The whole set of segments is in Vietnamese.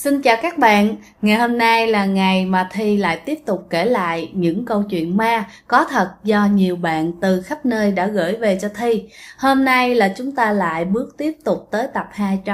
Xin chào các bạn, ngày hôm nay là ngày mà Thi lại tiếp tục kể lại những câu chuyện ma có thật do nhiều bạn từ khắp nơi đã gửi về cho Thi. Hôm nay là chúng ta lại bước tiếp tục tới tập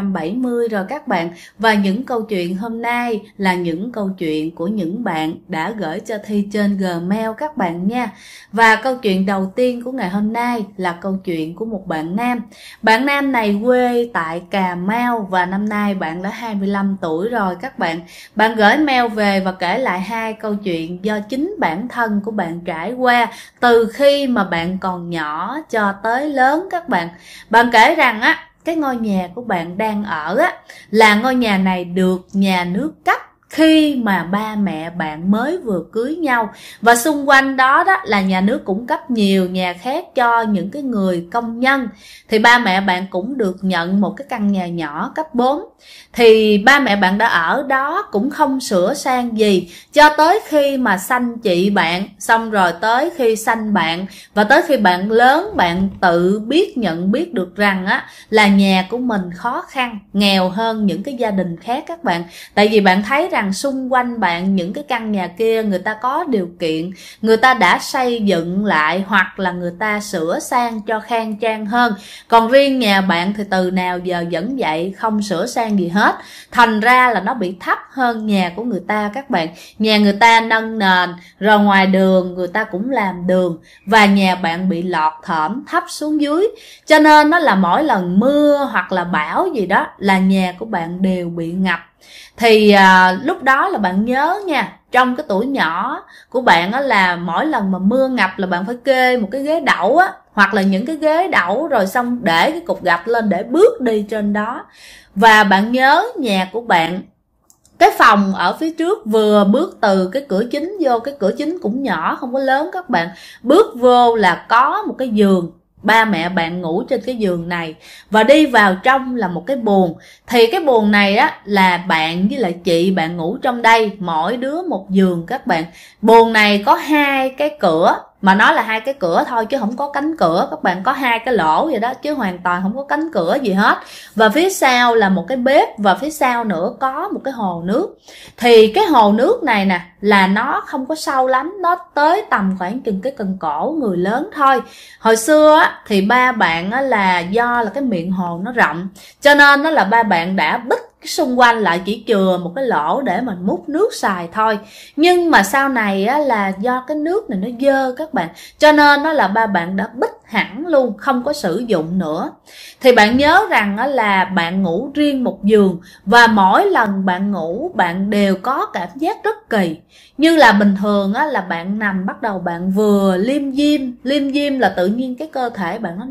270 rồi các bạn. Và những câu chuyện hôm nay là những câu chuyện của những bạn đã gửi cho Thi trên Gmail các bạn nha. Và câu chuyện đầu tiên của ngày hôm nay là câu chuyện của một bạn nam. Bạn nam này quê tại Cà Mau và năm nay bạn đã 25 tuổi rồi các bạn. Bạn gửi mail về và kể lại hai câu chuyện do chính bản thân của bạn trải qua từ khi mà bạn còn nhỏ cho tới lớn các bạn. Bạn kể rằng cái ngôi nhà của bạn đang ở là ngôi nhà này được nhà nước cấp khi mà ba mẹ bạn mới vừa cưới nhau, và xung quanh đó là nhà nước cũng cấp nhiều nhà khác cho những cái người công nhân. Thì ba mẹ bạn cũng được nhận một cái căn nhà nhỏ cấp 4. Thì ba mẹ bạn đã ở đó cũng không sửa sang gì cho tới khi mà sanh chị bạn, xong rồi tới khi sanh bạn, và tới khi bạn lớn bạn tự nhận biết được rằng là nhà của mình khó khăn, nghèo hơn những cái gia đình khác các bạn. Tại vì bạn thấy rằng xung quanh bạn những cái căn nhà kia người ta có điều kiện, người ta đã xây dựng lại hoặc là người ta sửa sang cho khang trang hơn. Còn riêng nhà bạn thì từ nào giờ vẫn vậy, không sửa sang gì hết. Thành ra là nó bị thấp hơn nhà của người ta các bạn. Nhà người ta nâng nền, rồi ngoài đường người ta cũng làm đường, và nhà bạn bị lọt thởm thấp xuống dưới. Cho nên nó là mỗi lần mưa hoặc là bão gì đó là nhà của bạn đều bị ngập. Thì lúc đó là bạn nhớ nha, trong cái tuổi nhỏ của bạn là mỗi lần mà mưa ngập là bạn phải kê một cái ghế đẩu hoặc là những cái ghế đẩu, rồi xong để cái cục gạch lên để bước đi trên đó. Và bạn nhớ nhà của bạn, cái phòng ở phía trước vừa bước từ cái cửa chính vô, cái cửa chính cũng nhỏ không có lớn các bạn, bước vô là có một cái giường. Ba mẹ bạn ngủ trên cái giường này, và đi vào trong là một cái buồng. Thì cái buồng này là bạn với lại chị bạn ngủ trong đây, mỗi đứa một giường các bạn. Buồng này có hai cái cửa, mà nói là hai cái cửa thôi chứ không có cánh cửa các bạn, có hai cái lỗ vậy đó chứ hoàn toàn không có cánh cửa gì hết. Và phía sau là một cái bếp, và phía sau nữa có một cái hồ nước. Thì cái hồ nước này nè là nó không có sâu lắm, nó tới tầm khoảng chừng cái cần cổ người lớn thôi. Hồi xưa thì ba bạn là do là cái miệng hồ nó rộng, cho nên là ba bạn đã bích cái xung quanh lại, chỉ chừa một cái lỗ để mình múc nước xài thôi. Nhưng mà sau này là do cái nước này nó dơ các bạn, cho nên là ba bạn đã bích hẳn luôn, không có sử dụng nữa. Thì bạn nhớ rằng là bạn ngủ riêng một giường, và mỗi lần bạn ngủ bạn đều có cảm giác rất kỳ. Như là bình thường là bạn nằm bắt đầu bạn vừa liêm diêm là tự nhiên cái cơ thể bạn nó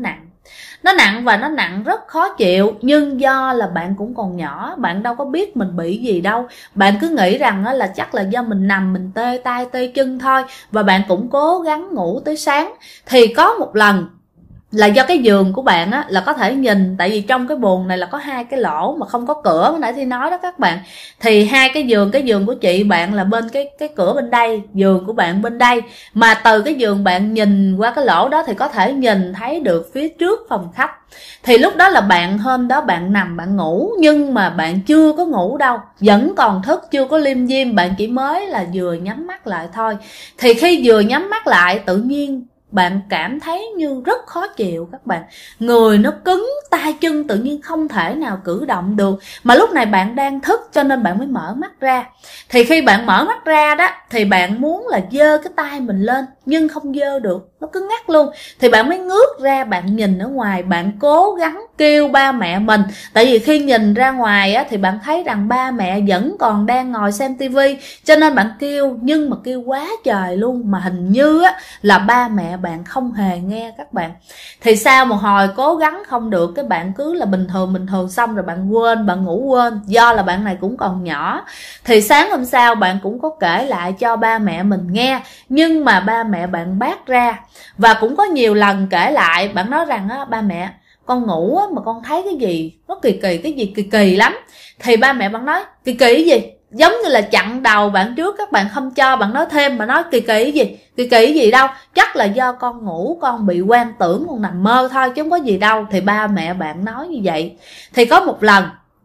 nặng và nó nặng rất khó chịu. Nhưng do là bạn cũng còn nhỏ, bạn đâu có biết mình bị gì đâu, bạn cứ nghĩ rằng là chắc là do mình nằm mình tê tay tê chân thôi, và bạn cũng cố gắng ngủ tới sáng. Thì có một lần là do cái giường của bạn là có thể nhìn, tại vì trong cái buồng này là có hai cái lỗ mà không có cửa, hồi nãy thì nói đó các bạn. Thì hai cái giường của chị bạn là bên cái cửa bên đây, giường của bạn bên đây, mà từ cái giường bạn nhìn qua cái lỗ đó thì có thể nhìn thấy được phía trước phòng khách. Thì lúc đó là bạn, hôm đó bạn nằm bạn ngủ, nhưng mà bạn chưa có ngủ đâu, vẫn còn thức, chưa có liêm diêm, bạn chỉ mới là vừa nhắm mắt lại thôi. Thì khi vừa nhắm mắt lại tự nhiên bạn cảm thấy như rất khó chịu các bạn. Người nó cứng, tay chân tự nhiên không thể nào cử động được. Mà lúc này bạn đang thức cho nên bạn mới mở mắt ra. Thì khi bạn mở mắt ra đó thì bạn muốn là giơ cái tay mình lên, nhưng không giơ được, nó cứng ngắc luôn. Thì bạn mới ngước ra, bạn nhìn ở ngoài, bạn cố gắng kêu ba mẹ mình. Tại vì khi nhìn ra ngoài thì bạn thấy rằng ba mẹ vẫn còn đang ngồi xem tivi, cho nên bạn kêu, nhưng mà kêu quá trời luôn, mà hình như là ba mẹ bạn không hề nghe các bạn. Thì sau một hồi cố gắng không được, cái bạn cứ là bình thường, xong rồi bạn quên, bạn ngủ quên, do là bạn này cũng còn nhỏ. Thì sáng hôm sau bạn cũng có kể lại cho ba mẹ mình nghe, nhưng mà ba mẹ bạn bác ra. Và cũng có nhiều lần kể lại, bạn nói rằng ba mẹ, con ngủ mà con thấy cái gì nó kỳ, cái gì kỳ lắm. Thì ba mẹ bạn nói kỳ cái gì, giống như là chặn đầu bạn trước, các bạn không cho bạn nói thêm, mà nói kỳ gì đâu, chắc là do con ngủ con bị quan tưởng, con nằm mơ thôi chứ không có gì đâu. Thì ba mẹ bạn nói như vậy. Thì có một lần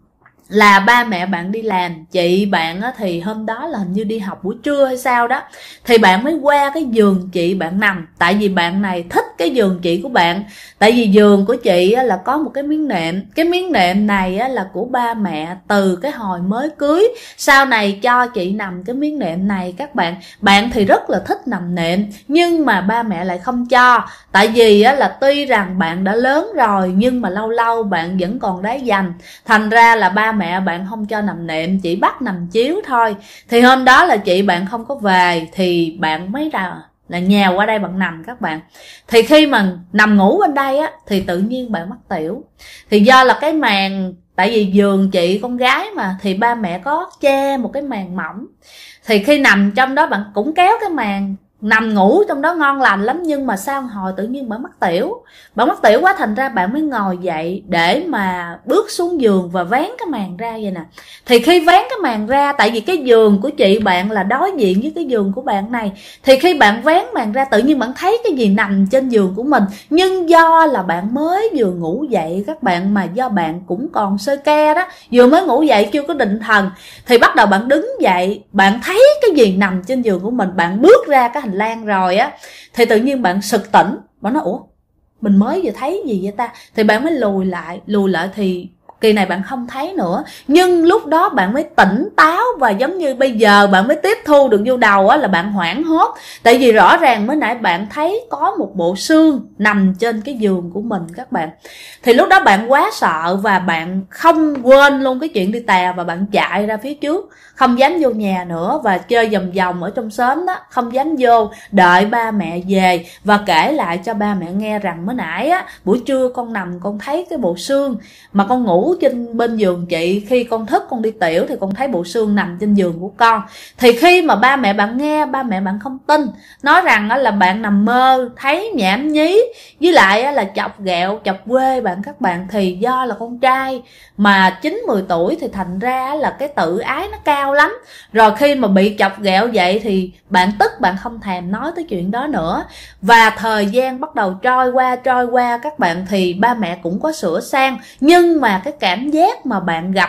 là ba mẹ bạn đi làm, chị bạn thì hôm đó là hình như đi học buổi trưa hay sao đó, thì bạn mới qua cái giường chị bạn nằm. Tại vì bạn này thích cái giường chị của bạn, tại vì giường của chị là có một cái miếng nệm, cái miếng nệm này là của ba mẹ từ cái hồi mới cưới, sau này cho chị nằm cái miếng nệm này các bạn. Bạn thì rất là thích nằm nệm, nhưng mà ba mẹ lại không cho, tại vì là tuy rằng bạn đã lớn rồi nhưng mà lâu lâu bạn vẫn còn đá dành, thành ra là ba mẹ bạn không cho nằm nệm, chỉ bắt nằm chiếu thôi. Thì hôm đó là chị bạn không có về, thì bạn mới là nhào qua đây bạn nằm các bạn. Thì khi mà nằm ngủ bên đây thì tự nhiên bạn mắc tiểu. Thì do là cái màn, tại vì giường chị con gái mà, thì ba mẹ có che một cái màn mỏng, thì khi nằm trong đó bạn cũng kéo cái màn, nằm ngủ trong đó ngon lành lắm, nhưng mà sau hồi tự nhiên bạn mắc tiểu. Bạn mắc tiểu quá, thành ra bạn mới ngồi dậy để mà bước xuống giường và vén cái màn ra vậy nè. Thì khi vén cái màn ra, tại vì cái giường của chị bạn là đối diện với cái giường của bạn này, thì khi bạn vén màn ra tự nhiên bạn thấy cái gì nằm trên giường của mình. Nhưng do là bạn mới vừa ngủ dậy các bạn, mà do bạn cũng còn sơ ke đó, vừa mới ngủ dậy chưa có định thần, thì bắt đầu bạn đứng dậy, bạn thấy cái gì nằm trên giường của mình, bạn bước ra cái hành lang rồi thì tự nhiên bạn sực tỉnh. Bạn nói ủa, mình mới vừa thấy gì vậy ta? Thì bạn mới lùi lại thì kỳ này bạn không thấy nữa. Nhưng lúc đó bạn mới tỉnh táo, và giống như bây giờ bạn mới tiếp thu được vô đầu là bạn hoảng hốt. Tại vì rõ ràng mới nãy bạn thấy có một bộ xương nằm trên cái giường của mình các bạn. Thì lúc đó bạn quá sợ, và bạn không quên luôn cái chuyện đi tè, và bạn chạy ra phía trước, không dám vô nhà nữa, và chơi vòng vòng ở trong xóm đó, không dám vô, đợi ba mẹ về và kể lại cho ba mẹ nghe rằng mới nãy buổi trưa con nằm con thấy cái bộ xương, mà con ngủ trên bên giường chị, khi con thức con đi tiểu thì con thấy bộ xương nằm trên giường của con. Thì khi mà ba mẹ bạn nghe, ba mẹ bạn không tin, nói rằng là bạn nằm mơ thấy nhảm nhí, với lại là chọc ghẹo chọc quê bạn các bạn. Thì do là con trai mà 9-10 tuổi thì thành ra là cái tự ái nó cao lắm, rồi khi mà bị chọc ghẹo vậy thì bạn tức, bạn không thèm nói tới chuyện đó nữa. Và thời gian bắt đầu trôi qua các bạn, thì ba mẹ cũng có sửa sang, nhưng mà cái cảm giác mà bạn gặp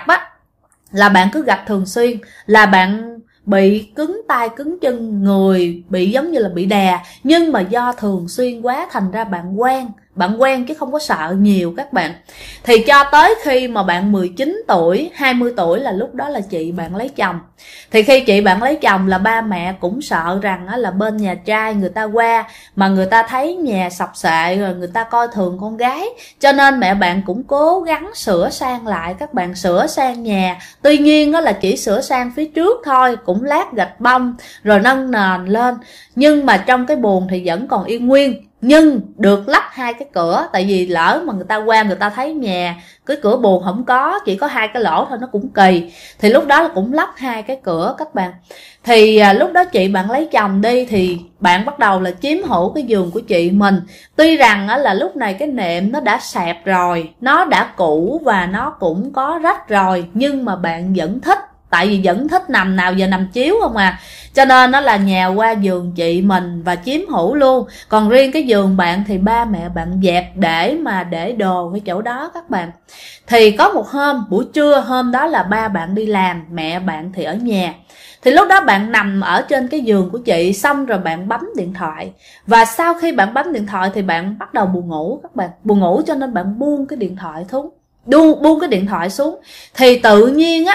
là bạn cứ gặp thường xuyên, là bạn bị cứng tay cứng chân, người bị giống như là bị đè, nhưng mà do thường xuyên quá thành ra bạn quen chứ không có sợ nhiều các bạn. Thì cho tới khi mà bạn 19 tuổi, 20 tuổi là lúc đó là chị bạn lấy chồng. Thì khi chị bạn lấy chồng là ba mẹ cũng sợ rằng là bên nhà trai người ta qua mà người ta thấy nhà sập sệ rồi người ta coi thường con gái, cho nên mẹ bạn cũng cố gắng sửa sang lại các bạn, sửa sang nhà. Tuy nhiên là chỉ sửa sang phía trước thôi, cũng lát gạch bông rồi nâng nền lên, nhưng mà trong cái buồng thì vẫn còn yên nguyên, nhưng được lắp 2 cái cửa. Tại vì lỡ mà người ta qua người ta thấy nhà cái cửa buồng không có, chỉ có 2 cái lỗ thôi nó cũng kỳ, thì lúc đó cũng lắp 2 cái cửa các bạn. Thì lúc đó chị bạn lấy chồng đi, thì bạn bắt đầu là chiếm hữu cái giường của chị mình. Tuy rằng là lúc này cái nệm nó đã xẹp rồi, nó đã cũ và nó cũng có rách rồi, nhưng mà bạn vẫn thích, tại vì vẫn thích nằm, nào giờ nằm chiếu không à, cho nên nó là nhào qua giường chị mình và chiếm hữu luôn. Còn riêng cái giường bạn thì ba mẹ bạn dẹp để đồ cái chỗ đó các bạn. Thì có một hôm buổi trưa, hôm đó là ba bạn đi làm, mẹ bạn thì ở nhà. Thì lúc đó bạn nằm ở trên cái giường của chị, xong rồi bạn bấm điện thoại. Và sau khi bạn bấm điện thoại thì bạn bắt đầu buồn ngủ các bạn. Buồn ngủ cho nên bạn buông cái điện thoại xuống, buông cái điện thoại xuống. Thì tự nhiên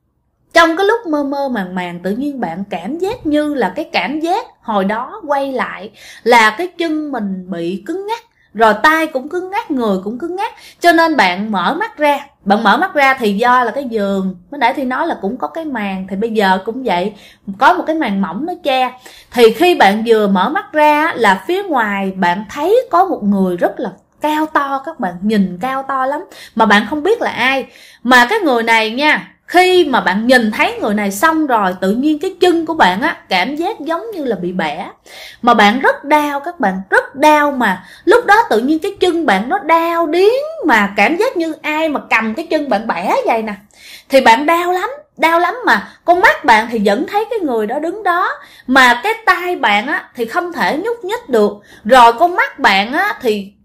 trong cái lúc mơ mơ màng màng, tự nhiên bạn cảm giác như là cái cảm giác hồi đó quay lại, là cái chân mình bị cứng ngắc, rồi tay cũng cứng ngắc, người cũng cứng ngắc. Cho nên bạn mở mắt ra. Bạn mở mắt ra thì do là cái giường, mới nãy thì nói là cũng có cái màn, thì bây giờ cũng vậy, có một cái màn mỏng nó che. Thì khi bạn vừa mở mắt ra là phía ngoài bạn thấy có một người rất là cao to các bạn, nhìn cao to lắm, mà bạn không biết là ai. Mà cái người này nha, khi mà bạn nhìn thấy người này xong rồi, tự nhiên cái chân của bạn cảm giác giống như là bị bẻ, mà bạn rất đau các bạn, rất đau. Mà lúc đó tự nhiên cái chân bạn nó đau điếng, mà cảm giác như ai mà cầm cái chân bạn bẻ vậy nè. Thì bạn đau lắm, mà con mắt bạn thì vẫn thấy cái người đó đứng đó, mà cái tay bạn thì không thể nhúc nhích được, rồi con mắt bạn thì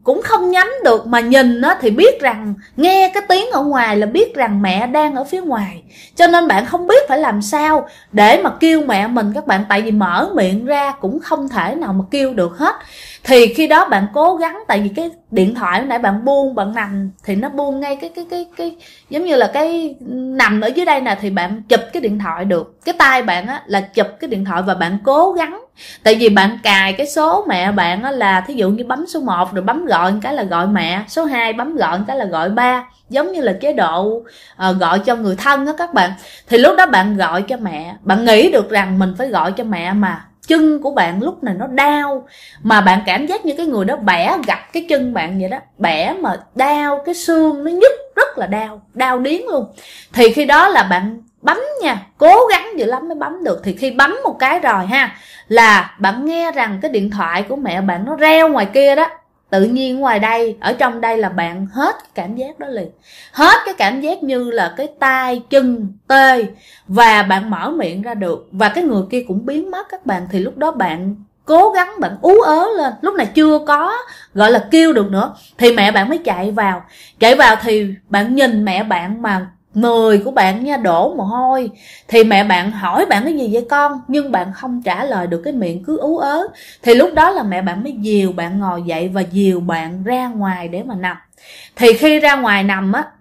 cũng không nhắm được, mà nhìn á thì biết rằng, nghe cái tiếng ở ngoài là biết rằng mẹ đang ở phía ngoài. Cho nên bạn không biết phải làm sao để mà kêu mẹ mình các bạn, tại vì mở miệng ra cũng không thể nào mà kêu được hết. Thì khi đó bạn cố gắng, tại vì cái điện thoại nãy bạn buông, bạn nằm thì nó buông ngay cái giống như là cái nằm ở dưới đây nè, thì bạn chụp cái điện thoại được. Cái tay bạn á là chụp cái điện thoại và bạn cố gắng. Tại vì bạn cài cái số mẹ bạn á là thí dụ như bấm số 1 rồi bấm gọi cái là gọi mẹ, số 2 bấm gọi cái là gọi ba, giống như là chế độ gọi cho người thân á các bạn. Thì lúc đó bạn gọi cho mẹ, bạn nghĩ được rằng mình phải gọi cho mẹ, mà chân của bạn lúc này nó đau, mà bạn cảm giác như cái người đó bẻ gặt cái chân bạn vậy đó, bẻ mà đau, cái xương nó nhức rất là đau, đau điếng luôn. Thì khi đó là bạn bấm nha, cố gắng dữ lắm mới bấm được. Thì khi bấm một cái rồi ha, là bạn nghe rằng cái điện thoại của mẹ bạn nó reo ngoài kia đó. Tự nhiên ngoài đây, ở trong đây là bạn hết cảm giác đó liền. Hết cái cảm giác như là cái tay, chân, tê. Và bạn mở miệng ra được. Và cái người kia cũng biến mất các bạn. Thì lúc đó bạn cố gắng, bạn ú ớ lên. Lúc này chưa có gọi là kêu được nữa. Thì mẹ bạn mới chạy vào. Chạy vào thì bạn nhìn mẹ bạn mà người của bạn nha đổ mồ hôi. Thì mẹ bạn hỏi bạn cái gì vậy con, nhưng bạn không trả lời được, cái miệng cứ ú ớ. Thì lúc đó là mẹ bạn mới dìu bạn ngồi dậy và dìu bạn ra ngoài để mà nằm. Thì khi ra ngoài nằm á,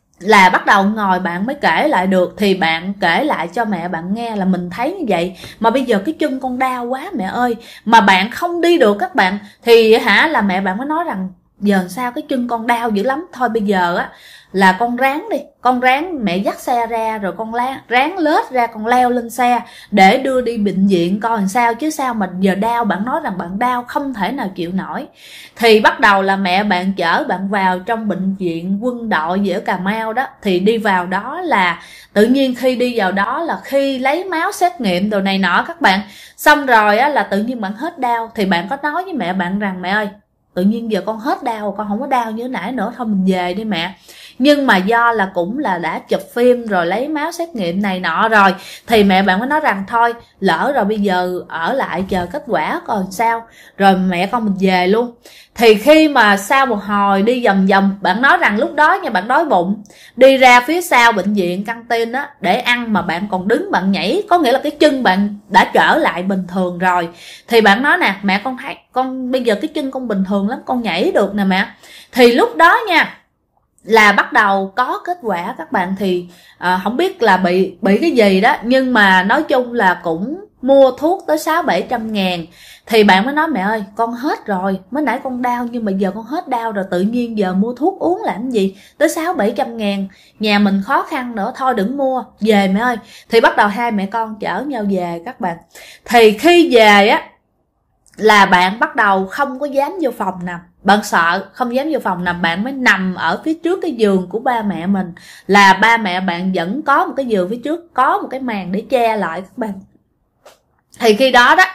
là bắt đầu ngồi bạn mới kể lại được. Thì bạn kể lại cho mẹ bạn nghe là mình thấy như vậy, mà bây giờ cái chân con đau quá mẹ ơi, mà bạn không đi được các bạn. Thì là mẹ bạn mới nói rằng giờ sao cái chân con đau dữ lắm, thôi bây giờ á là con ráng đi, con ráng, mẹ dắt xe ra rồi con ráng lết ra, con leo lên xe để đưa đi bệnh viện coi làm sao, chứ sao mà giờ đau. Bạn nói rằng bạn đau không thể nào chịu nổi. Thì bắt đầu là mẹ bạn chở bạn vào trong bệnh viện quân đội gì ở Cà Mau đó. Thì đi vào đó là tự nhiên khi đi vào đó là khi lấy máu xét nghiệm đồ này nọ các bạn, xong rồi á là tự nhiên bạn hết đau. Thì bạn có nói với mẹ bạn rằng mẹ ơi, tự nhiên giờ con hết đau, con không có đau như nãy nữa, thôi mình về đi mẹ. Nhưng mà do là cũng là đã chụp phim rồi lấy máu xét nghiệm này nọ rồi, thì mẹ bạn mới nói rằng thôi lỡ rồi bây giờ ở lại chờ kết quả coi sao, rồi mẹ con mình về luôn. Thì khi mà sau một hồi đi vòng vòng, bạn nói rằng lúc đó nha bạn đói bụng, đi ra phía sau bệnh viện căng tin á để ăn, mà bạn còn đứng bạn nhảy, có nghĩa là cái chân bạn đã trở lại bình thường rồi. Thì bạn nói nè mẹ, con thấy con bây giờ cái chân con bình thường lắm, con nhảy được nè mẹ. Thì lúc đó nha là bắt đầu có kết quả các bạn. Thì không biết là bị cái gì đó, nhưng mà nói chung là cũng mua thuốc tới 600-700 ngàn. Thì bạn mới nói mẹ ơi con hết rồi, mới nãy con đau nhưng mà giờ con hết đau rồi, tự nhiên giờ mua thuốc uống làm gì tới 600-700 ngàn, nhà mình khó khăn nữa, thôi đừng mua, về mẹ ơi. Thì bắt đầu hai mẹ con chở nhau về các bạn. Thì khi về á là bạn bắt đầu không có dám vô phòng nằm, bạn sợ không dám vô phòng nằm, bạn mới nằm ở phía trước cái giường của ba mẹ mình. Là ba mẹ bạn vẫn có một cái giường phía trước, có một cái màn để che lại các bạn. Thì khi đó đó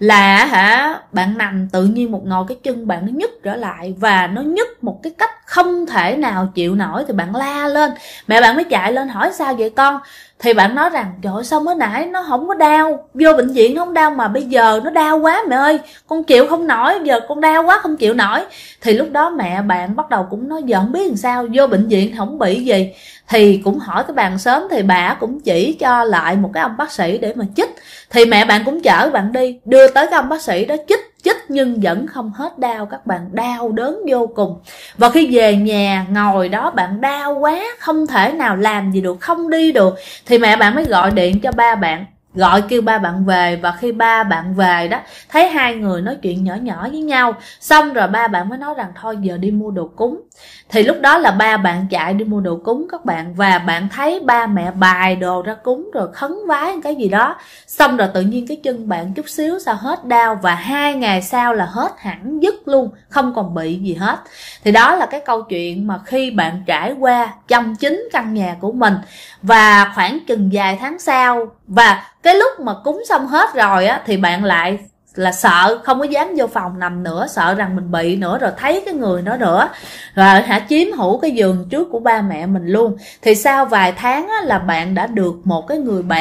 là bạn nằm, tự nhiên một ngồi cái chân bạn nó nhức trở lại, và nó nhức một cái cách không thể nào chịu nổi. Thì bạn la lên, mẹ bạn mới chạy lên hỏi sao vậy con. Thì bạn nói rằng trời ơi, sao mới nãy nó không có đau, vô bệnh viện nó không đau mà bây giờ nó đau quá mẹ ơi, con chịu không nổi, giờ con đau quá không chịu nổi. Thì lúc đó mẹ bạn bắt đầu cũng nói giờ không biết làm sao, vô bệnh viện không bị gì. Thì cũng hỏi cái bàn sớm, thì bà cũng chỉ cho lại một cái ông bác sĩ để mà chích. Thì mẹ bạn cũng chở bạn đi, đưa tới cái ông bác sĩ đó chích nhưng vẫn không hết đau các bạn, đau đớn vô cùng. Và khi về nhà ngồi đó bạn đau quá, không thể nào làm gì được, không đi được. Thì mẹ bạn mới gọi điện cho ba bạn, kêu ba bạn về. Và khi ba bạn về đó, thấy hai người nói chuyện nhỏ nhỏ với nhau, xong rồi ba bạn mới nói rằng thôi giờ đi mua đồ cúng. Thì lúc đó là ba bạn chạy đi mua đồ cúng các bạn. Và bạn thấy ba mẹ bài đồ ra cúng rồi khấn vái cái gì đó, xong rồi tự nhiên cái chân bạn chút xíu sao hết đau, và 2 ngày sau là hết hẳn dứt luôn, không còn bị gì hết. Thì đó là cái câu chuyện mà khi bạn trải qua trong chính căn nhà của mình. Và khoảng chừng vài tháng sau, và cái lúc mà cúng xong hết rồi á, thì bạn lại là sợ, không có dám vô phòng nằm nữa, sợ rằng mình bị nữa, rồi thấy cái người đó nữa, rồi chiếm hữu cái giường trước của ba mẹ mình luôn. Thì sau vài tháng á, là bạn đã được một cái người bạn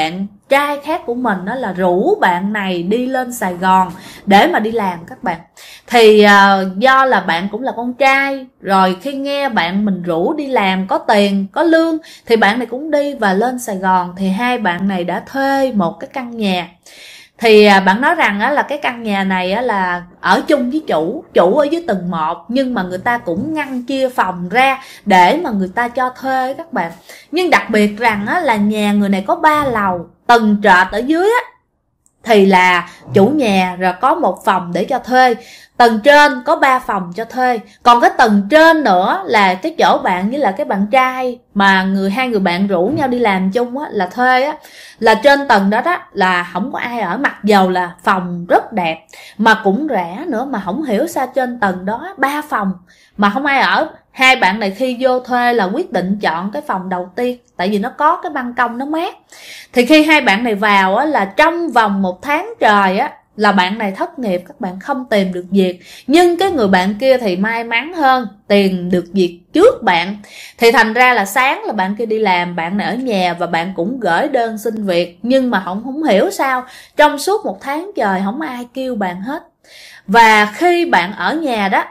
trai khác của mình đó là rủ bạn này đi lên Sài Gòn để mà đi làm các bạn. Thì do là bạn cũng là con trai, rồi khi nghe bạn mình rủ đi làm có tiền, có lương thì bạn này cũng đi và lên Sài Gòn. Thì hai bạn này đã thuê một cái căn nhà. Thì bạn nói rằng là cái căn nhà này là ở chung với chủ ở dưới tầng 1, nhưng mà người ta cũng ngăn chia phòng ra để mà người ta cho thuê các bạn. Nhưng đặc biệt rằng là nhà người này có 3 lầu, tầng trệt ở dưới thì là chủ nhà rồi có một phòng để cho thuê, tầng trên có 3 phòng cho thuê, còn cái tầng trên nữa là cái chỗ bạn với là cái bạn trai mà hai người bạn rủ nhau đi làm chung là thuê là trên tầng đó là không có ai ở, mặc dầu là phòng rất đẹp mà cũng rẻ nữa, mà không hiểu sao trên tầng đó 3 phòng mà không ai ở. Hai bạn này khi vô thuê là quyết định chọn cái phòng đầu tiên, tại vì nó có cái ban công nó mát. Thì khi hai bạn này vào là trong vòng 1 tháng trời là bạn này thất nghiệp, các bạn không tìm được việc. Nhưng cái người bạn kia thì may mắn hơn, tìm được việc trước bạn. Thì thành ra là sáng là bạn kia đi làm, bạn này ở nhà và bạn cũng gửi đơn xin việc. Nhưng mà không hiểu sao trong suốt 1 tháng trời không ai kêu bạn hết. Và khi bạn ở nhà đó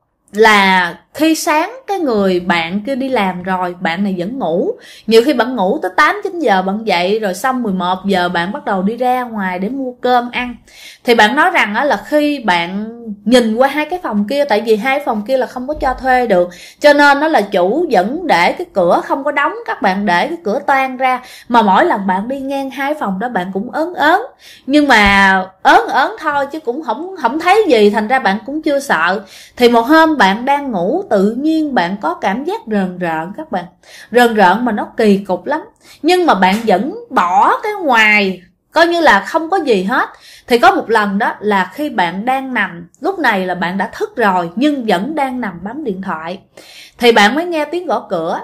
là khi sáng cái người bạn kia đi làm rồi, bạn này vẫn ngủ. Nhiều khi bạn ngủ tới 8-9 giờ bạn dậy, rồi xong 11 giờ bạn bắt đầu đi ra ngoài để mua cơm ăn. Thì bạn nói rằng là khi bạn nhìn qua hai cái phòng kia, tại vì hai phòng kia là không có cho thuê được, cho nên nó là chủ vẫn để cái cửa không có đóng, các bạn để cái cửa toang ra. Mà mỗi lần bạn đi ngang hai phòng đó bạn cũng ớn ớn, nhưng mà ớn thôi chứ cũng không thấy gì, thành ra bạn cũng chưa sợ. Thì một hôm bạn đang ngủ, tự nhiên bạn có cảm giác rờn rợn các bạn, rờn rợn mà nó kỳ cục lắm, nhưng mà bạn vẫn bỏ cái ngoài coi như là không có gì hết. Thì có một lần đó là khi bạn đang nằm, lúc này là bạn đã thức rồi nhưng vẫn đang nằm bấm điện thoại, thì bạn mới nghe tiếng gõ cửa,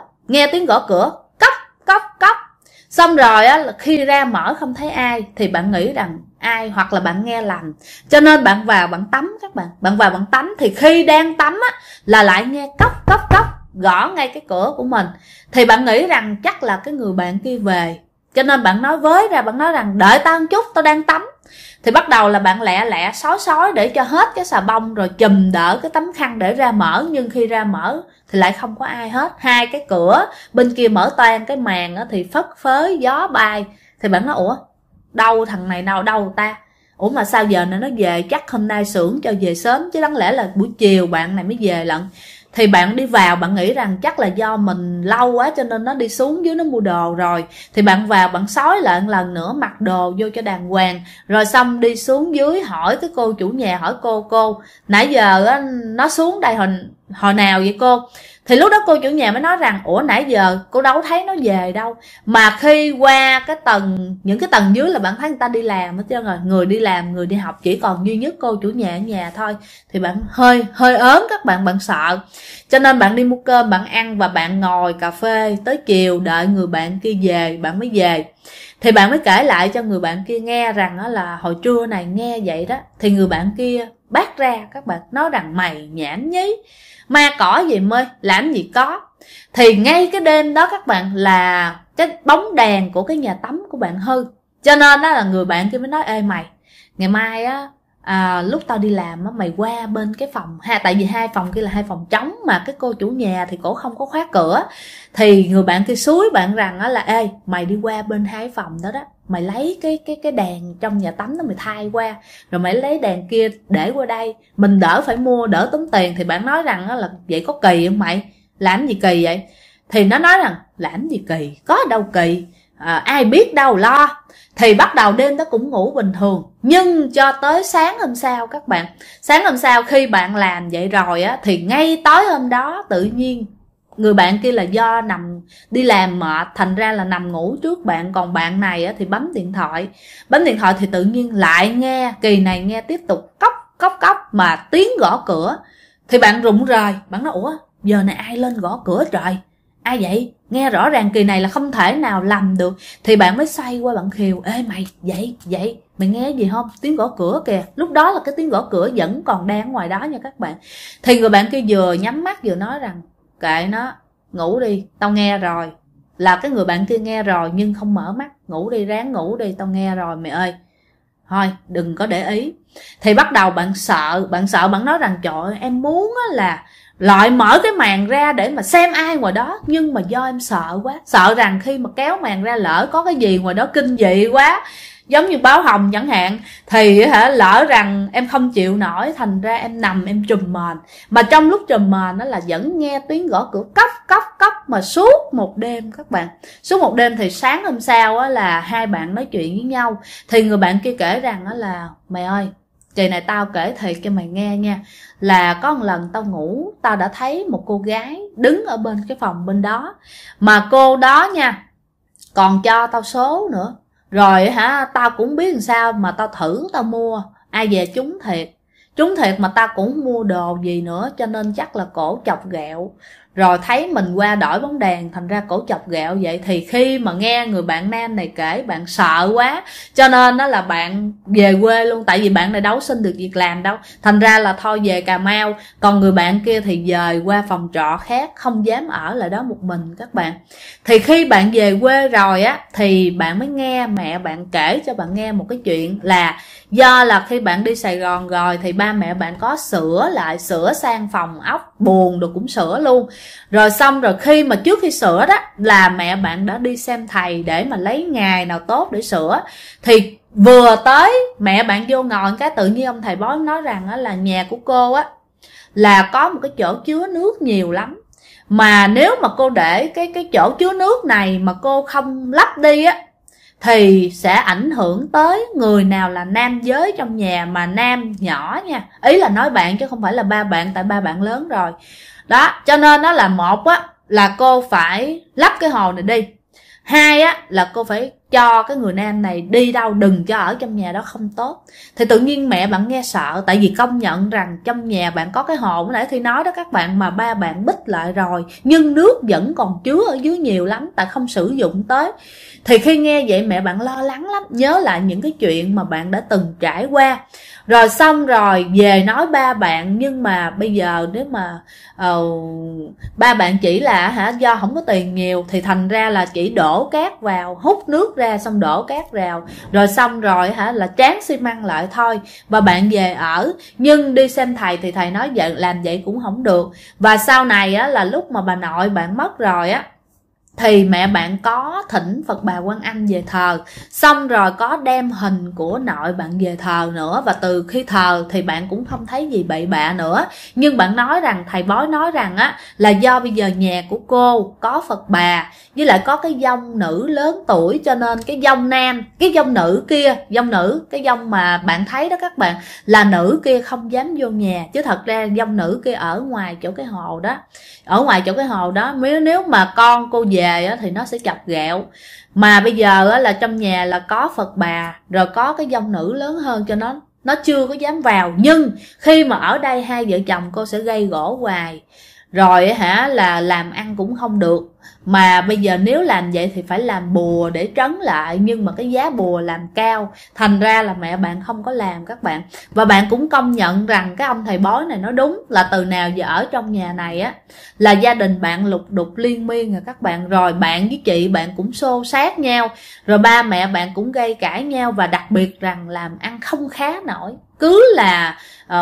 cốc cốc cốc. Xong rồi là khi ra mở không thấy ai thì bạn nghĩ rằng ai, hoặc là bạn nghe lầm, cho nên bạn vào bạn tắm các bạn. Bạn vào bạn tắm thì khi đang tắm là lại nghe cốc cốc cốc gõ ngay cái cửa của mình. Thì bạn nghĩ rằng chắc là cái người bạn kia về, cho nên bạn nói với ra, bạn nói rằng đợi tao một chút, tao đang tắm. Thì bắt đầu là bạn lẹ xói để cho hết cái xà bông rồi chùm đỡ cái tấm khăn để ra mở. Nhưng khi ra mở thì lại không có ai hết, hai cái cửa bên kia mở toang, cái màn thì phất phới gió bay. Thì bạn nói ủa đâu, thằng này đâu ta, ủa mà sao giờ nó về, chắc hôm nay xưởng cho về sớm chứ đáng lẽ là buổi chiều bạn này mới về lận. Thì bạn đi vào, bạn nghĩ rằng chắc là do mình lâu quá cho nên nó đi xuống dưới nó mua đồ rồi. Thì bạn vào bạn xói lại một lần nữa, mặc đồ vô cho đàng hoàng, rồi xong đi xuống dưới hỏi cái cô chủ nhà, hỏi cô nãy giờ nó xuống đây hồi nào vậy cô? Thì lúc đó cô chủ nhà mới nói rằng ủa nãy giờ cô đâu thấy nó về đâu, mà khi qua cái những cái tầng dưới là bạn thấy người ta đi làm hết trơn rồi, người đi làm người đi học, chỉ còn duy nhất cô chủ nhà ở nhà thôi. Thì bạn hơi ớn các bạn sợ, cho nên bạn đi mua cơm bạn ăn và bạn ngồi cà phê tới chiều đợi người bạn kia về bạn mới về. Thì bạn mới kể lại cho người bạn kia nghe rằng là hồi trưa này nghe vậy đó. Thì người bạn kia bác ra các bạn, nói rằng mày nhảm nhí, ma cỏ gì mơi, làm gì có. Thì ngay cái đêm đó các bạn là cái bóng đèn của cái nhà tắm của bạn hư, cho nên đó là người bạn kia mới nói ê mày, ngày mai lúc tao đi làm mày qua bên cái phòng tại vì hai phòng kia là hai phòng trống mà cái cô chủ nhà thì cổ không có khóa cửa. Thì người bạn kia xúi bạn rằng là ê mày đi qua bên hai phòng đó mày lấy cái đèn trong nhà tắm đó mày thay qua, rồi mày lấy đèn kia để qua đây, mình đỡ phải mua, đỡ tốn tiền. Thì bạn nói rằng là vậy có kỳ không mày, làm gì kỳ vậy? Thì nó nói rằng làm gì kỳ, có đâu kỳ, ai biết đâu lo. Thì bắt đầu đêm đó cũng ngủ bình thường, nhưng cho tới sáng hôm sau các bạn, sáng hôm sau khi bạn làm vậy rồi thì ngay tối hôm đó tự nhiên người bạn kia là do đi làm mệt, thành ra là nằm ngủ trước bạn, còn bạn này thì bấm điện thoại thì tự nhiên lại nghe, kỳ này nghe tiếp tục cốc cốc cốc mà tiếng gõ cửa. Thì bạn rụng rời, bạn nói ủa giờ này ai lên gõ cửa trời, ai vậy, nghe rõ ràng kỳ này là không thể nào lầm được. Thì bạn mới xoay qua bạn khiều ê mày dậy mày nghe gì không, tiếng gõ cửa kìa. Lúc đó là cái tiếng gõ cửa vẫn còn đang ở ngoài đó nha các bạn. Thì người bạn kia vừa nhắm mắt vừa nói rằng kệ nó, ngủ đi, tao nghe rồi. là cái người bạn kia nghe rồi nhưng không mở mắt. Ngủ đi, ráng ngủ đi, tao nghe rồi mày ơi, thôi đừng có để ý. Thì bắt đầu bạn sợ, bạn nói rằng trời ơi, em muốn là loại mở cái màn ra để mà xem ai ngoài đó, nhưng mà do em sợ quá, sợ rằng khi mà kéo màn ra lỡ có cái gì ngoài đó kinh dị quá, giống như báo hồng chẳng hạn, thì lỡ rằng em không chịu nổi, thành ra em nằm em trùm mền. Mà trong lúc trùm mền đó là vẫn nghe tiếng gõ cửa cốc cốc cốc mà suốt một đêm các bạn. Suốt một đêm thì sáng hôm sau á là hai bạn nói chuyện với nhau. Thì người bạn kia kể rằng đó là mày ơi, kỳ này tao kể thiệt cho mày nghe nha, là có một lần tao ngủ, tao đã thấy một cô gái đứng ở bên cái phòng bên đó, mà cô đó nha còn cho tao số nữa. Rồi tao cũng biết làm sao mà tao thử tao mua, ai về trúng thiệt mà tao cũng mua đồ gì nữa, cho nên chắc là cổ chọc ghẹo. Rồi thấy mình qua đổi bóng đèn, thành ra cổ chọc ghẹo vậy. Thì khi mà nghe người bạn nam này kể, bạn sợ quá, cho nên đó là bạn về quê luôn. Tại vì bạn này đâu xin được việc làm đâu, thành ra là thôi về Cà Mau. Còn người bạn kia thì dời qua phòng trọ khác, không dám ở lại đó một mình các bạn. Thì khi bạn về quê rồi á, thì bạn mới nghe mẹ bạn kể cho bạn nghe một cái chuyện là do là khi bạn đi Sài Gòn rồi thì ba mẹ bạn có sửa sang phòng ốc, buồn rồi cũng sửa luôn. Rồi xong rồi khi mà trước khi sửa đó là mẹ bạn đã đi xem thầy để mà lấy ngày nào tốt để sửa. Thì vừa tới mẹ bạn vô ngồi cái tự nhiên ông thầy bói nói rằng là nhà của cô á là có một cái chỗ chứa nước nhiều lắm, mà nếu mà cô để cái chỗ chứa nước này mà cô không lắp đi á thì sẽ ảnh hưởng tới người nào là nam giới trong nhà, mà nam nhỏ nha, ý là nói bạn chứ không phải là ba bạn, tại ba bạn lớn rồi đó. Cho nên đó là một á là cô phải lắp cái hồ này đi, hai á là cô phải cho cái người nam này đi đâu, đừng cho ở trong nhà đó, không tốt. Thì tự nhiên mẹ bạn nghe sợ, tại vì công nhận rằng trong nhà bạn có cái hồ, nãy Thi nói đó các bạn, mà ba bạn bích lại rồi nhưng nước vẫn còn chứa ở dưới nhiều lắm, tại không sử dụng tới. Thì khi nghe vậy mẹ bạn lo lắng lắm, nhớ lại những cái chuyện mà bạn đã từng trải qua. Rồi xong rồi về nói ba bạn, nhưng mà bây giờ nếu mà ba bạn chỉ là do không có tiền nhiều thì thành ra là chỉ đổ cát vào, hút nước ra xong đổ cát vào, rồi xong rồi là tráng xi măng lại thôi, và bạn về ở. Nhưng đi xem thầy thì thầy nói vậy, làm vậy cũng không được. Và sau này á là lúc mà bà nội bạn mất rồi á thì mẹ bạn có thỉnh Phật Bà Quan Âm về thờ, xong rồi có đem hình của nội bạn về thờ nữa. Và từ khi thờ thì bạn cũng không thấy gì bậy bạ nữa. Nhưng bạn nói rằng, thầy bói nói rằng á là do bây giờ nhà của cô có Phật Bà với lại có cái dông nữ lớn tuổi, cho nên cái dông nam, cái dông nữ kia, dông nữ, cái dông mà bạn thấy đó các bạn, là nữ kia không dám vô nhà. Chứ thật ra dông nữ kia ở ngoài chỗ cái hồ đó, ở ngoài chỗ cái hồ đó, nếu mà con cô về á, thì nó sẽ chọc ghẹo. Mà bây giờ á, là trong nhà là có Phật Bà, rồi có cái dông nữ lớn hơn, cho nó chưa có dám vào. Nhưng khi mà ở đây hai vợ chồng cô sẽ gây gổ hoài, rồi là làm ăn cũng không được. Mà bây giờ nếu làm vậy thì phải làm bùa để trấn lại, nhưng mà cái giá bùa làm cao, thành ra là mẹ bạn không có làm các bạn. Và bạn cũng công nhận rằng cái ông thầy bói này nói đúng, là từ nào giờ ở trong nhà này á là gia đình bạn lục đục liên miên rồi các bạn. Rồi bạn với chị bạn cũng xô xát nhau, rồi ba mẹ bạn cũng gây cãi nhau, và đặc biệt rằng làm ăn không khá nổi, cứ là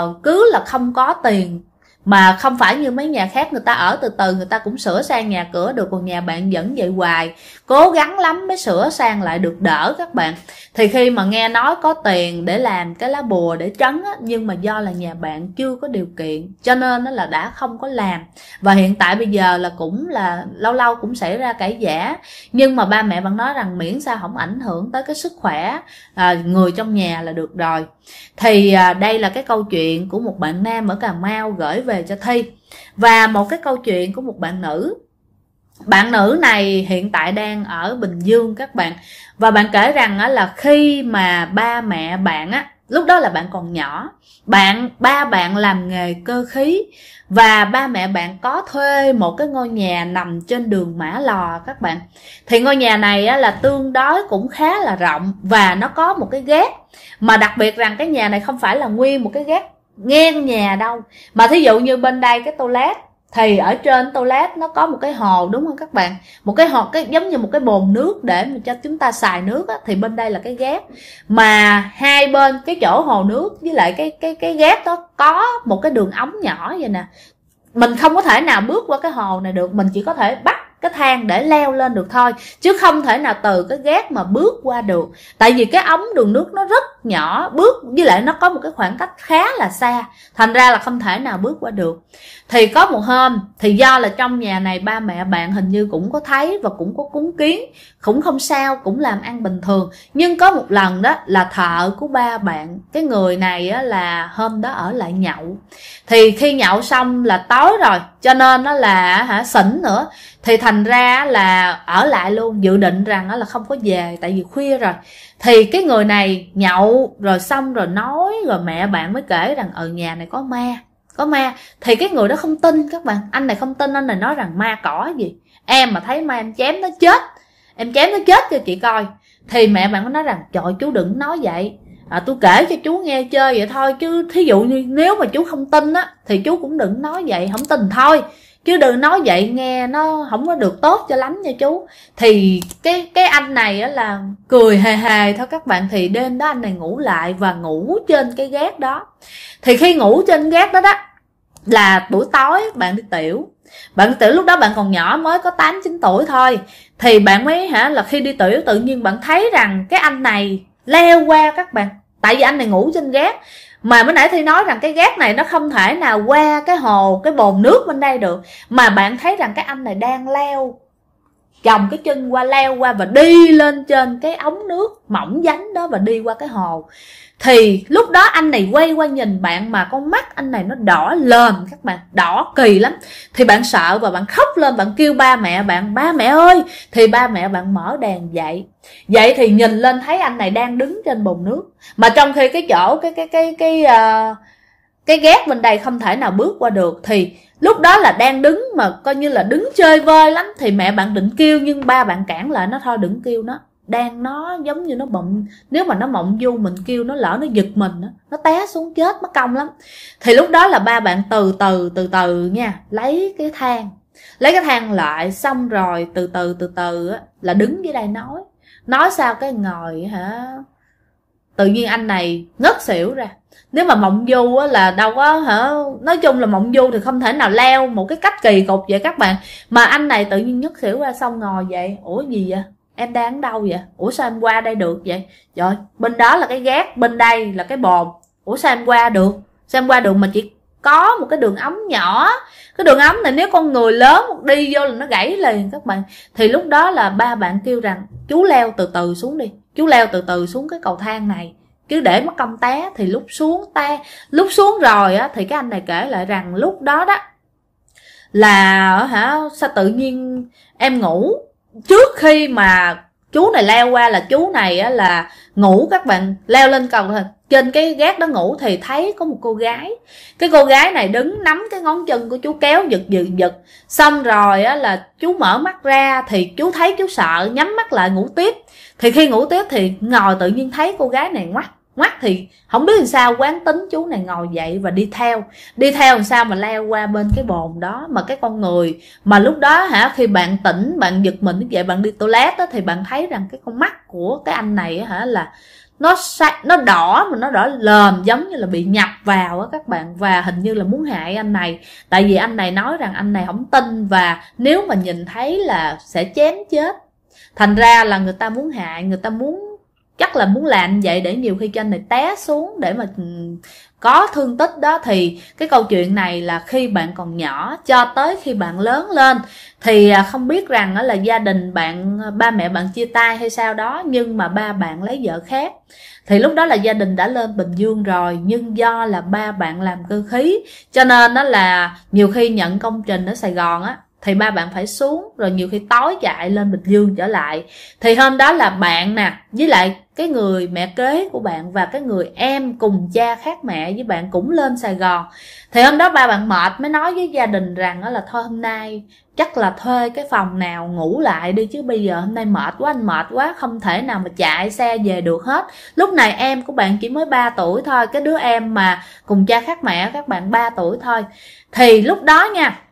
không có tiền. Mà không phải như mấy nhà khác, người ta ở từ từ người ta cũng sửa sang nhà cửa được, còn nhà bạn vẫn vậy hoài, cố gắng lắm mới sửa sang lại được đỡ các bạn. Thì khi mà nghe nói có tiền để làm cái lá bùa để trấn á, nhưng mà do là nhà bạn chưa có điều kiện cho nên là đã không có làm. Và hiện tại bây giờ là cũng là lâu lâu cũng xảy ra cãi vã, nhưng mà ba mẹ bạn nói rằng miễn sao không ảnh hưởng tới cái sức khỏe người trong nhà là được rồi. Thì đây là cái câu chuyện của một bạn nam ở Cà Mau gửi về cho Thi. Và một cái câu chuyện của một bạn nữ. Bạn nữ này hiện tại đang ở Bình Dương các bạn. Và bạn kể rằng là khi mà ba mẹ bạn á, lúc đó là bạn còn nhỏ, ba bạn làm nghề cơ khí, và ba mẹ bạn có thuê một cái ngôi nhà nằm trên đường Mã Lò các bạn. Thì ngôi nhà này á, là tương đối cũng khá là rộng, và nó có một cái gác. Mà đặc biệt rằng cái nhà này không phải là nguyên một cái gác ngang nhà đâu, mà thí dụ như bên đây cái toilet thì ở trên toilet nó có một cái hồ, đúng không các bạn? Một cái hồ, giống như một cái bồn nước để mà cho chúng ta xài nước á, thì bên đây là cái gác. Mà hai bên cái chỗ hồ nước với lại cái gác đó có một cái đường ống nhỏ vậy nè. Mình không có thể nào bước qua cái hồ này được, mình chỉ có thể bắt cái thang để leo lên được thôi, chứ không thể nào từ cái gác mà bước qua được. Tại vì cái ống đường nước nó rất nhỏ, bước với lại nó có một cái khoảng cách khá là xa, thành ra là không thể nào bước qua được. Thì có một hôm, thì do là trong nhà này ba mẹ bạn hình như cũng có thấy và cũng có cúng kiến, cũng không sao, cũng làm ăn bình thường. Nhưng có một lần đó là thợ của ba bạn, cái người này á, là hôm đó ở lại nhậu. Thì khi nhậu xong là tối rồi, cho nên nó là xỉn nữa, thì thành ra là ở lại luôn, dự định rằng là không có về tại vì khuya rồi. Thì cái người này nhậu rồi xong rồi nói, rồi mẹ bạn mới kể rằng ở nhà này có ma. Thì cái người đó không tin các bạn, anh này không tin, anh này nói rằng ma cỏ gì, em mà thấy ma em chém nó chết, em chém nó chết cho chị coi. Thì mẹ bạn có nói rằng trời chú đừng nói vậy, tôi kể cho chú nghe chơi vậy thôi, chứ thí dụ như nếu mà chú không tin á thì chú cũng đừng nói vậy, không tin thôi, chứ đừng nói vậy nghe nó không có được tốt cho lắm nha chú. Thì cái anh này á là cười hề hề thôi các bạn. Thì đêm đó anh này ngủ lại và ngủ trên cái gác đó. Thì khi ngủ trên gác đó đó là buổi tối bạn đi tiểu. Lúc đó bạn còn nhỏ, mới có 8-9 tuổi thôi. Thì bạn mới là khi đi tiểu tự nhiên bạn thấy rằng cái anh này leo qua các bạn. Tại vì anh này ngủ trên gác, mà mới nãy Thi nói rằng cái gác này nó không thể nào qua cái hồ, cái bồn nước bên đây được. Mà bạn thấy rằng cái anh này đang leo, chồng cái chân qua, leo qua và đi lên trên cái ống nước mỏng dánh đó và đi qua cái hồ. Thì lúc đó anh này quay qua nhìn bạn, mà con mắt anh này nó đỏ lờm các bạn, đỏ kỳ lắm. Thì bạn sợ và bạn khóc lên, bạn kêu ba mẹ bạn, ba mẹ ơi. Thì ba mẹ bạn mở đèn dậy thì nhìn lên thấy anh này đang đứng trên bồn nước. Mà trong khi cái chỗ cái gác bên đây không thể nào bước qua được. Thì lúc đó là đang đứng mà coi như là đứng chơi vơi lắm. Thì mẹ bạn định kêu nhưng ba bạn cản lại, nó thôi đừng kêu nó, đang nó giống như nó bụng, nếu mà nó mộng du mình kêu nó lỡ nó giật mình đó, nó té xuống chết mất công lắm. Thì lúc đó là ba bạn từ từ nha, lấy cái thang lại, xong rồi từ từ á, là đứng dưới đây nói sao cái ngồi tự nhiên anh này ngất xỉu ra. Nếu mà mộng du á là đâu có nói chung là mộng du thì không thể nào leo một cái cách kỳ cục vậy các bạn. Mà anh này tự nhiên ngất xỉu ra, xong ngồi vậy, ủa gì vậy, em đang ở đâu vậy, ủa sao em qua đây được vậy, trời bên đó là cái gác, bên đây là cái bồn, ủa sao em qua được mà chỉ có một cái đường ống nhỏ. Cái đường ống này nếu con người lớn đi vô là nó gãy liền các bạn. Thì lúc đó là ba bạn kêu rằng chú leo từ từ xuống đi, chú leo từ từ xuống cái cầu thang này, chứ để mất công té. Thì lúc xuống rồi á, thì cái anh này kể lại rằng lúc đó đó là sao tự nhiên em ngủ, trước khi mà chú này leo qua là chú này á là ngủ các bạn, leo lên cầu trên cái gác đó ngủ. Thì thấy có một cô gái, cái cô gái này đứng nắm cái ngón chân của chú kéo giật. Xong rồi á là chú mở mắt ra thì chú thấy, chú sợ nhắm mắt lại ngủ tiếp. Thì khi ngủ tiếp thì ngồi tự nhiên thấy cô gái này ngoắt thì không biết làm sao quán tính chú này ngồi dậy và đi theo làm sao mà leo qua bên cái bồn đó. Mà cái con người mà lúc đó khi bạn tỉnh, bạn giật mình như vậy, bạn đi toilet đó, thì bạn thấy rằng cái con mắt của cái anh này là nó đỏ, mà nó đỏ lờm giống như là bị nhập vào á các bạn, và hình như là muốn hại anh này. Tại vì anh này nói rằng anh này không tin, và nếu mà nhìn thấy là sẽ chém chết. Thành ra là người ta muốn hại, người ta chắc là muốn làm vậy để nhiều khi cho anh này té xuống để mà có thương tích đó. Thì cái câu chuyện này là khi bạn còn nhỏ cho tới khi bạn lớn lên thì không biết rằng là gia đình bạn, ba mẹ bạn chia tay hay sao đó, nhưng mà ba bạn lấy vợ khác. Thì lúc đó là gia đình đã lên Bình Dương rồi, nhưng do là ba bạn làm cơ khí cho nên đó là nhiều khi nhận công trình ở Sài Gòn á thì ba bạn phải xuống, rồi nhiều khi tối chạy lên Bình Dương trở lại. Thì hôm đó là bạn nè, với lại cái người mẹ kế của bạn và cái người em cùng cha khác mẹ với bạn cũng lên Sài Gòn. Thì hôm đó ba bạn mệt mới nói với gia đình rằng đó là thôi hôm nay chắc là thuê cái phòng nào ngủ lại đi, chứ bây giờ hôm nay mệt quá, anh mệt quá, không thể nào mà chạy xe về được hết. Lúc này em của bạn chỉ mới 3 tuổi thôi, cái đứa em mà cùng cha khác mẹ các bạn 3 tuổi thôi. Thì lúc đó nha,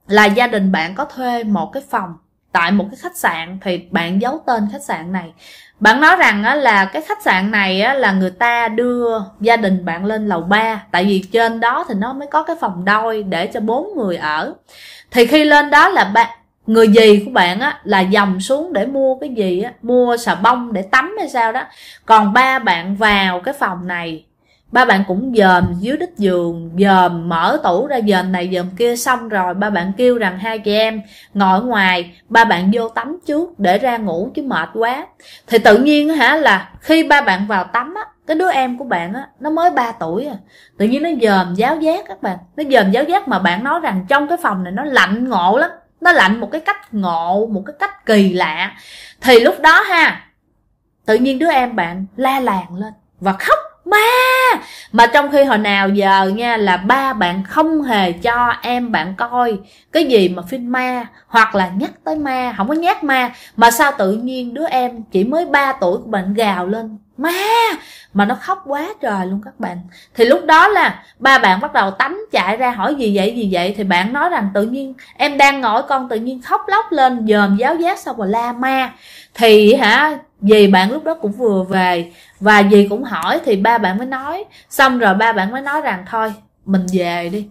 là gia đình bạn có thuê một cái phòng tại một cái khách sạn, thì bạn giấu tên khách sạn này. Bạn nói rằng á, là cái khách sạn này á, là người ta đưa gia đình bạn lên lầu 3, tại vì trên đó thì nó mới có cái phòng đôi để cho 4 người ở. Thì khi lên đó là người dì của bạn á, là dòng xuống để mua cái gì á, mua xà bông để tắm hay sao đó. Còn ba bạn vào cái phòng này, ba bạn cũng dòm dưới đít giường, dòm mở tủ ra, dòm này dòm kia, xong rồi ba bạn kêu rằng hai chị em ngồi ở ngoài, ba bạn vô tắm trước để ra ngủ chứ mệt quá. Thì tự nhiên hả, là khi ba bạn vào tắm á, cái đứa em của bạn á, nó mới 3 tuổi à, tự nhiên nó dòm giáo giác các bạn, nó dòm giáo giác. Mà bạn nói rằng trong cái phòng này nó lạnh ngộ lắm, nó lạnh một cái cách ngộ, một cái cách kỳ lạ. Thì lúc đó ha, tự nhiên đứa em bạn la làng lên và khóc ma. Mà trong khi hồi nào giờ nha, là ba bạn không hề cho em bạn coi cái gì mà phim ma hoặc là nhắc tới ma, không có nhắc ma. Mà sao tự nhiên đứa em chỉ mới 3 tuổi của bạn gào lên ma, mà nó khóc quá trời luôn các bạn. Thì lúc đó là ba bạn bắt đầu tắm chạy ra hỏi gì vậy. Thì bạn nói rằng tự nhiên em đang ngồi, con tự nhiên khóc lóc lên, dòm giáo giác xong rồi la ma. Thì hả, dì bạn lúc đó cũng vừa về và dì cũng hỏi, thì ba bạn mới nói. Xong rồi ba bạn mới nói rằng thôi mình về đi,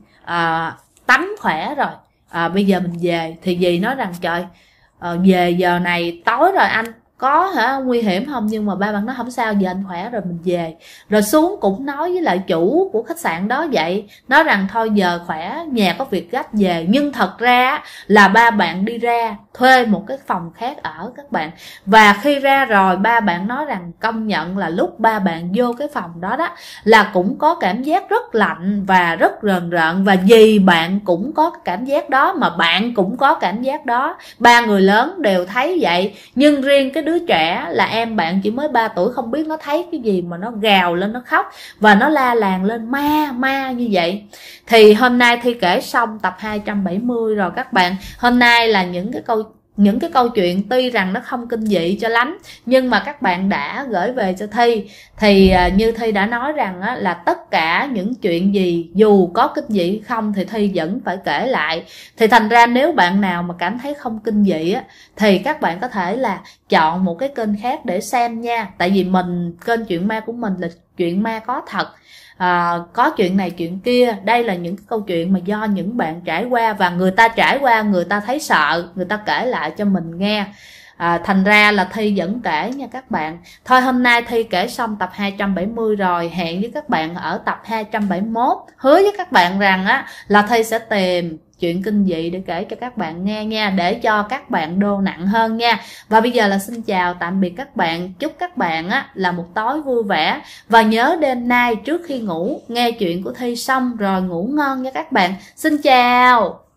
tắm khỏe rồi, bây giờ mình về. Thì dì nói rằng trời, về giờ này tối rồi anh có hả nguy hiểm không? Nhưng mà ba bạn nói không sao, giờ anh khỏe rồi mình về. Rồi xuống cũng nói với lại chủ của khách sạn đó vậy, nói rằng thôi giờ khỏe, nhà có việc gấp về. Nhưng thật ra là ba bạn đi ra thuê một cái phòng khác ở các bạn. Và khi ra rồi ba bạn nói rằng công nhận là lúc ba bạn vô cái phòng đó đó là cũng có cảm giác rất lạnh và rất rờn rợn. Và dì bạn cũng có cái cảm giác đó, mà bạn cũng có cảm giác đó, ba người lớn đều thấy vậy. Nhưng riêng cái đứa trẻ là em bạn chỉ mới 3 tuổi, không biết nó thấy cái gì mà nó gào lên, nó khóc và nó la làng lên ma như vậy. Thì hôm nay Thi kể xong tập 270 rồi các bạn. Hôm nay là những cái câu chuyện tuy rằng nó không kinh dị cho lắm, nhưng mà các bạn đã gửi về cho Thi. Thì như Thi đã nói rằng á, là tất cả những chuyện gì dù có kinh dị không thì Thi vẫn phải kể lại. Thì thành ra nếu bạn nào mà cảm thấy không kinh dị á, thì các bạn có thể là chọn một cái kênh khác để xem nha. Tại vì kênh chuyện ma của mình là chuyện ma có thật, có chuyện này chuyện kia. Đây là những câu chuyện mà do những bạn trải qua, và người ta trải qua, người ta thấy sợ, người ta kể lại cho mình nghe. Thành ra là Thi vẫn kể nha các bạn. Thôi hôm nay Thi kể xong tập 270 rồi, hẹn với các bạn ở tập 271. Hứa với các bạn rằng á, là Thi sẽ tìm chuyện kinh dị để kể cho các bạn nghe nha, để cho các bạn đô nặng hơn nha. Và bây giờ là xin chào tạm biệt các bạn. Chúc các bạn á, là một tối vui vẻ. Và nhớ đêm nay trước khi ngủ nghe chuyện của Thi xong rồi ngủ ngon nha các bạn. Xin chào.